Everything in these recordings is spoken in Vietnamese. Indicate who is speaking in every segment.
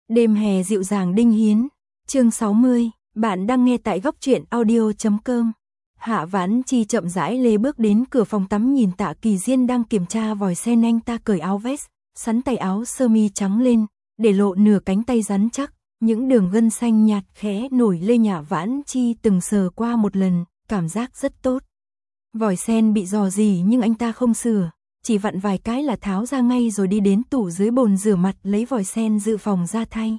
Speaker 1: Đêm hè dịu dàng Đinh Hiến, chương 60, bạn đang nghe tại góc truyện audio.com. Hạ Vãn Chi chậm rãi lê bước đến cửa phòng tắm, nhìn Tạ Kỳ Diên đang kiểm tra vòi sen, anh ta cởi áo vest, sắn tay áo sơ mi trắng lên, để lộ nửa cánh tay rắn chắc, những đường gân xanh nhạt khẽ nổi lên. Hạ Vãn Chi từng sờ qua một lần, cảm giác rất tốt. Vòi sen bị rò rỉ nhưng anh ta không sửa, chỉ vặn vài cái là tháo ra ngay rồi đi đến tủ dưới bồn rửa mặt lấy vòi sen dự phòng ra thay.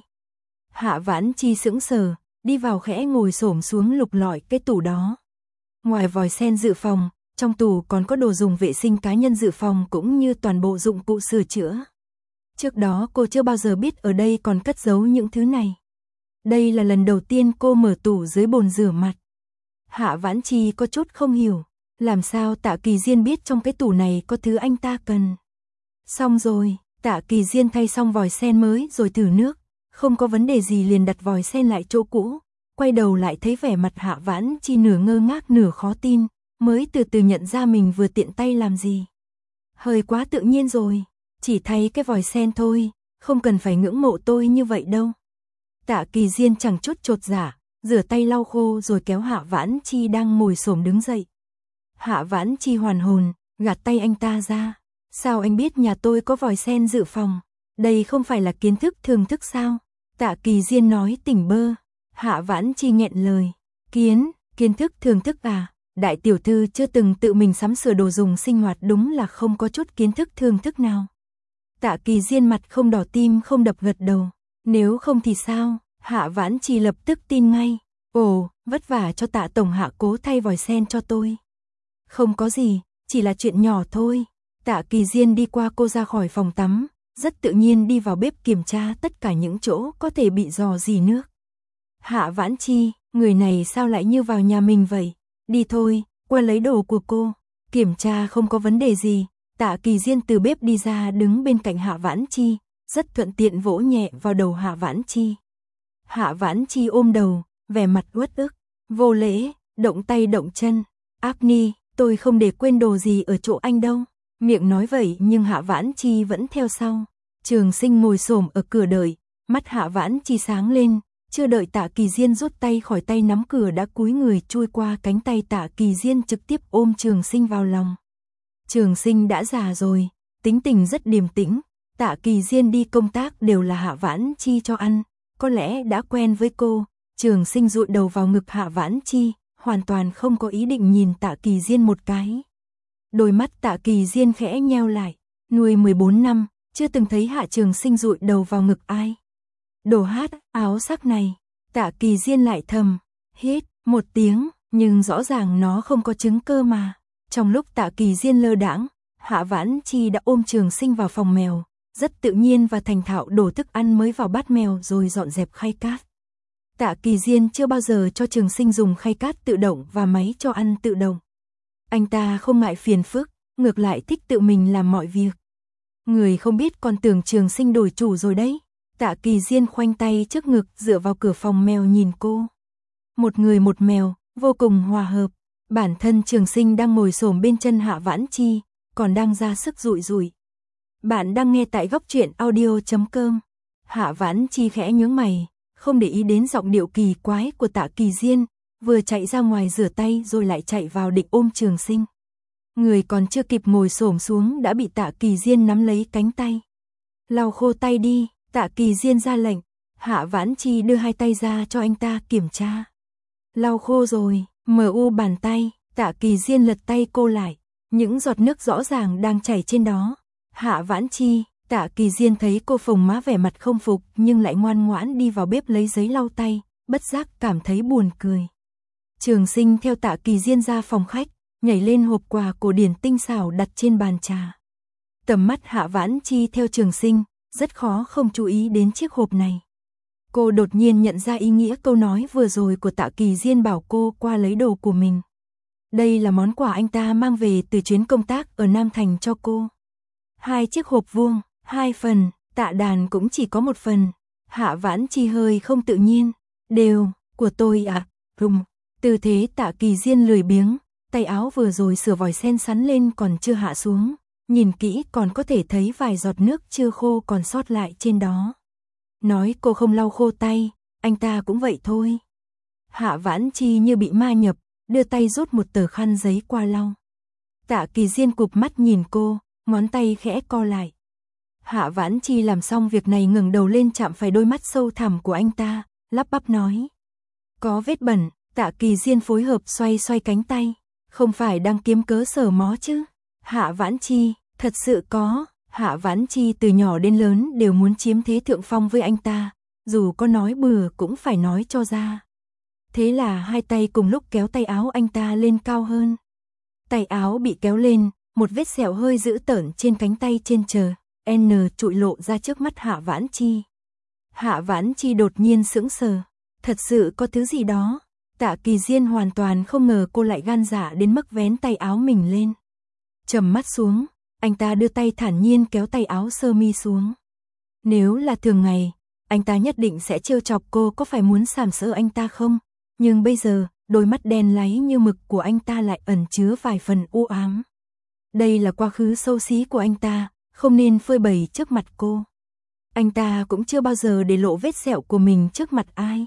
Speaker 1: Hạ Vãn Chi sững sờ, đi vào khẽ ngồi xổm xuống lục lọi cái tủ đó. Ngoài vòi sen dự phòng, trong tủ còn có đồ dùng vệ sinh cá nhân dự phòng cũng như toàn bộ dụng cụ sửa chữa. Trước đó cô chưa bao giờ biết ở đây còn cất giấu những thứ này. Đây là lần đầu tiên cô mở tủ dưới bồn rửa mặt. Hạ Vãn Chi có chút không hiểu, làm sao Tạ Kỳ Diên biết trong cái tủ này có thứ anh ta cần. Xong rồi, Tạ Kỳ Diên thay xong vòi sen mới rồi thử nước, không có vấn đề gì liền đặt vòi sen lại chỗ cũ, quay đầu lại thấy vẻ mặt Hạ Vãn Chi nửa ngơ ngác nửa khó tin, mới từ từ nhận ra mình vừa tiện tay làm gì. Hơi quá tự nhiên rồi, chỉ thay cái vòi sen thôi, không cần phải ngưỡng mộ tôi như vậy đâu. Tạ Kỳ Diên chẳng chút chột dạ, rửa tay lau khô rồi kéo Hạ Vãn Chi đang ngồi xổm đứng dậy. Hạ Vãn Chi hoàn hồn, gạt tay anh ta ra. Sao anh biết nhà tôi có vòi sen dự phòng? Đây không phải là kiến thức thường thức sao? Tạ Kỳ Diên nói tỉnh bơ. Hạ Vãn Chi nghẹn lời. Kiến thức thường thức à? Đại tiểu thư chưa từng tự mình sắm sửa đồ dùng sinh hoạt, đúng là không có chút kiến thức thường thức nào. Tạ Kỳ Diên mặt không đỏ tim không đập gật đầu. Nếu không thì sao? Hạ Vãn Chi lập tức tin ngay. Ồ, vất vả cho Tạ tổng hạ cố thay vòi sen cho tôi. Không có gì, chỉ là chuyện nhỏ thôi. Tạ Kỳ Diên đi qua cô ra khỏi phòng tắm, rất tự nhiên đi vào bếp kiểm tra tất cả những chỗ có thể bị rò rỉ nước. Hạ Vãn Chi, người này sao lại như vào nhà mình vậy? Đi thôi, qua lấy đồ của cô. Kiểm tra không có vấn đề gì. Tạ Kỳ Diên từ bếp đi ra đứng bên cạnh Hạ Vãn Chi, rất thuận tiện vỗ nhẹ vào đầu Hạ Vãn Chi. Hạ Vãn Chi ôm đầu, vẻ mặt uất ức, vô lễ, động tay động chân. Agni, tôi không để quên đồ gì ở chỗ anh đâu. Miệng nói vậy nhưng Hạ Vãn Chi vẫn theo sau. Trường Sinh ngồi xổm ở cửa đợi, mắt Hạ Vãn Chi sáng lên, chưa đợi Tạ Kỳ Diên rút tay khỏi tay nắm cửa đã cúi người chui qua cánh tay Tạ Kỳ Diên trực tiếp ôm Trường Sinh vào lòng. Trường Sinh đã già rồi, tính tình rất điềm tĩnh, Tạ Kỳ Diên đi công tác đều là Hạ Vãn Chi cho ăn, có lẽ đã quen với cô. Trường Sinh dụi đầu vào ngực Hạ Vãn Chi, hoàn toàn không có ý định nhìn Tạ Kỳ Diên một cái. Đôi mắt Tạ Kỳ Diên khẽ nheo lại, nuôi 14 năm, chưa từng thấy Hạ Trường Sinh dụi đầu vào ngực ai. Đồ hát, áo sắc này, Tạ Kỳ Diên lại thầm, hít một tiếng, nhưng rõ ràng nó không có chứng cơ mà. Trong lúc Tạ Kỳ Diên lơ đãng, Hạ Vãn Chi đã ôm Trường Sinh vào phòng mèo, rất tự nhiên và thành thạo đổ thức ăn mới vào bát mèo rồi dọn dẹp khay cát. Tạ Kỳ Diên chưa bao giờ cho Trường Sinh dùng khay cát tự động và máy cho ăn tự động. Anh ta không ngại phiền phức, ngược lại thích tự mình làm mọi việc. Người không biết còn tưởng Trường Sinh đổi chủ rồi đấy. Tạ Kỳ Diên khoanh tay trước ngực dựa vào cửa phòng mèo nhìn cô. Một người một mèo, vô cùng hòa hợp. Bản thân Trường Sinh đang ngồi xổm bên chân Hạ Vãn Chi, còn đang ra sức dụi dụi. Bạn đang nghe tại góc truyện audio.com. Hạ Vãn Chi khẽ nhướng mày, không để ý đến giọng điệu kỳ quái của Tạ Kỳ Diên, vừa chạy ra ngoài rửa tay rồi lại chạy vào định ôm Trường Sinh. Người còn chưa kịp ngồi xổm xuống đã bị Tạ Kỳ Diên nắm lấy cánh tay. Lau khô tay đi, Tạ Kỳ Diên ra lệnh. Hạ Vãn Chi đưa hai tay ra cho anh ta kiểm tra. Lau khô rồi, mu bàn tay, Tạ Kỳ Diên lật tay cô lại, những giọt nước rõ ràng đang chảy trên đó. Hạ Vãn Chi, Tạ Kỳ Diên thấy cô phồng má vẻ mặt không phục nhưng lại ngoan ngoãn đi vào bếp lấy giấy lau tay, bất giác cảm thấy buồn cười. Trường Sinh theo Tạ Kỳ Diên ra phòng khách, nhảy lên hộp quà cổ điển tinh xảo đặt trên bàn trà. Tầm mắt Hạ Vãn Chi theo Trường Sinh, rất khó không chú ý đến chiếc hộp này. Cô đột nhiên nhận ra ý nghĩa câu nói vừa rồi của Tạ Kỳ Diên bảo cô qua lấy đồ của mình. Đây là món quà anh ta mang về từ chuyến công tác ở Nam Thành cho cô. 2 chiếc hộp vuông, 2 phần, Tạ Đàn cũng chỉ có 1 phần. Hạ Vãn Chi hơi không tự nhiên. Đều, của tôi à? Tư thế Tạ Kỳ Diên lười biếng, tay áo vừa rồi sửa vòi sen sắn lên còn chưa hạ xuống. Nhìn kỹ còn có thể thấy vài giọt nước chưa khô còn sót lại trên đó. nói cô không lau khô tay, anh ta cũng vậy thôi. Hạ Vãn Chi như bị ma nhập, đưa tay rút một tờ khăn giấy qua lau. Tạ Kỳ Diên cụp mắt nhìn cô, ngón tay khẽ co lại. Hạ Vãn Chi làm xong việc này ngẩng đầu lên chạm phải đôi mắt sâu thẳm của anh ta, lắp bắp nói. Có vết bẩn. Tạ Kỳ Diên phối hợp xoay xoay cánh tay. Không phải đang kiếm cớ sờ mó chứ? Hạ Vãn Chi, thật sự có. Hạ Vãn Chi từ nhỏ đến lớn đều muốn chiếm thế thượng phong với anh ta. Dù có nói bừa cũng phải nói cho ra. Thế là hai tay cùng lúc kéo tay áo anh ta lên cao hơn. Tay áo bị kéo lên, một vết sẹo hơi dữ tợn trên cánh tay trên chờ. N trụi lộ ra trước mắt Hạ Vãn Chi. Hạ Vãn Chi đột nhiên sững sờ. Thật sự có thứ gì đó. Tạ Kỳ Diên hoàn toàn không ngờ cô lại gan dạ đến mức vén tay áo mình lên. Trầm mắt xuống, anh ta đưa tay thản nhiên kéo tay áo sơ mi xuống. Nếu là thường ngày, anh ta nhất định sẽ trêu chọc cô có phải muốn sàm sỡ anh ta không? Nhưng bây giờ, đôi mắt đen láy như mực của anh ta lại ẩn chứa vài phần u ám. Đây là quá khứ xấu xí của anh ta, không nên phơi bày trước mặt cô. Anh ta cũng chưa bao giờ để lộ vết sẹo của mình trước mặt ai.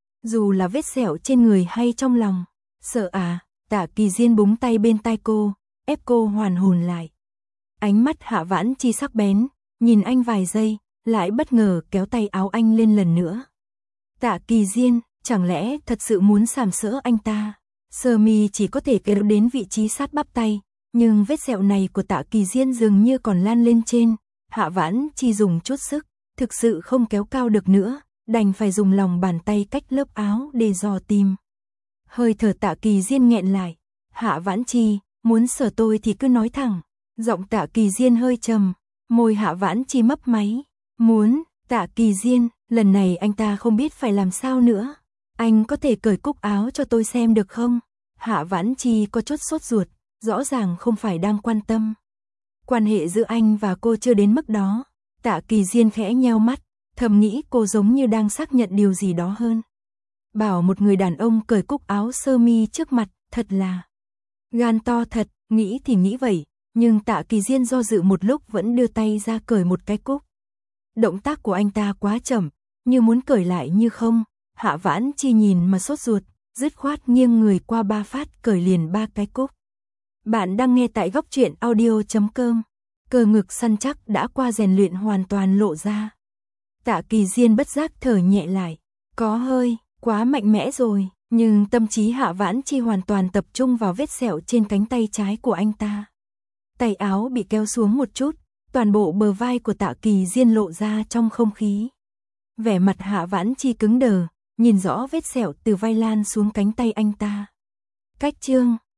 Speaker 1: Dù là vết sẹo trên người hay trong lòng. Sợ à? Tạ Kỳ Diên búng tay bên tai cô, ép cô hoàn hồn lại. Ánh mắt Hạ Vãn Chi sắc bén, nhìn anh vài giây, lại bất ngờ kéo tay áo anh lên lần nữa. Tạ Kỳ Diên, chẳng lẽ thật sự muốn sàm sỡ anh ta? Sơ mi chỉ có thể kéo đến vị trí sát bắp tay, nhưng vết sẹo này của Tạ Kỳ Diên dường như còn lan lên trên. Hạ Vãn Chi dùng chút sức, thực sự không kéo cao được nữa, đành phải dùng lòng bàn tay cách lớp áo để dò tìm. Hơi thở Tạ Kỳ Diên nghẹn lại. Hạ Vãn Chi, muốn sờ tôi thì cứ nói thẳng. Giọng Tạ Kỳ Diên hơi trầm, môi Hạ Vãn Chi mấp máy. Muốn, Tạ Kỳ Diên, lần này anh ta không biết phải làm sao nữa. Anh có thể cởi cúc áo cho tôi xem được không? Hạ Vãn Chi có chút sốt ruột, rõ ràng không phải đang quan tâm. Quan hệ giữa anh và cô chưa đến mức đó. Tạ Kỳ Diên khẽ nheo mắt, thầm nghĩ cô giống như đang xác nhận điều gì đó hơn. Bảo một người đàn ông cởi cúc áo sơ mi trước mặt, thật là gan to thật, nghĩ thì nghĩ vậy, nhưng Tạ Kỳ Diên do dự một lúc vẫn đưa tay ra cởi một cái cúc. Động tác của anh ta quá chậm, như muốn cởi lại như không. Hạ Vãn Chi nhìn mà sốt ruột, dứt khoát nghiêng người qua 3 phát cởi liền 3 cái cúc. Bạn đang nghe tại Góc Truyện Audio.com. Cơ ngực săn chắc đã qua rèn luyện hoàn toàn lộ ra. Tạ Kỳ Diên bất giác thở nhẹ lại, có hơi quá mạnh mẽ rồi, nhưng tâm trí Hạ Vãn Chi hoàn toàn tập trung vào vết sẹo trên cánh tay trái của anh ta. Tay áo bị kéo xuống một chút, toàn bộ bờ vai của Tạ Kỳ Diên lộ ra trong không khí. Vẻ mặt Hạ Vãn Chi cứng đờ, nhìn rõ vết sẹo từ vai lan xuống cánh tay anh ta. Cách chương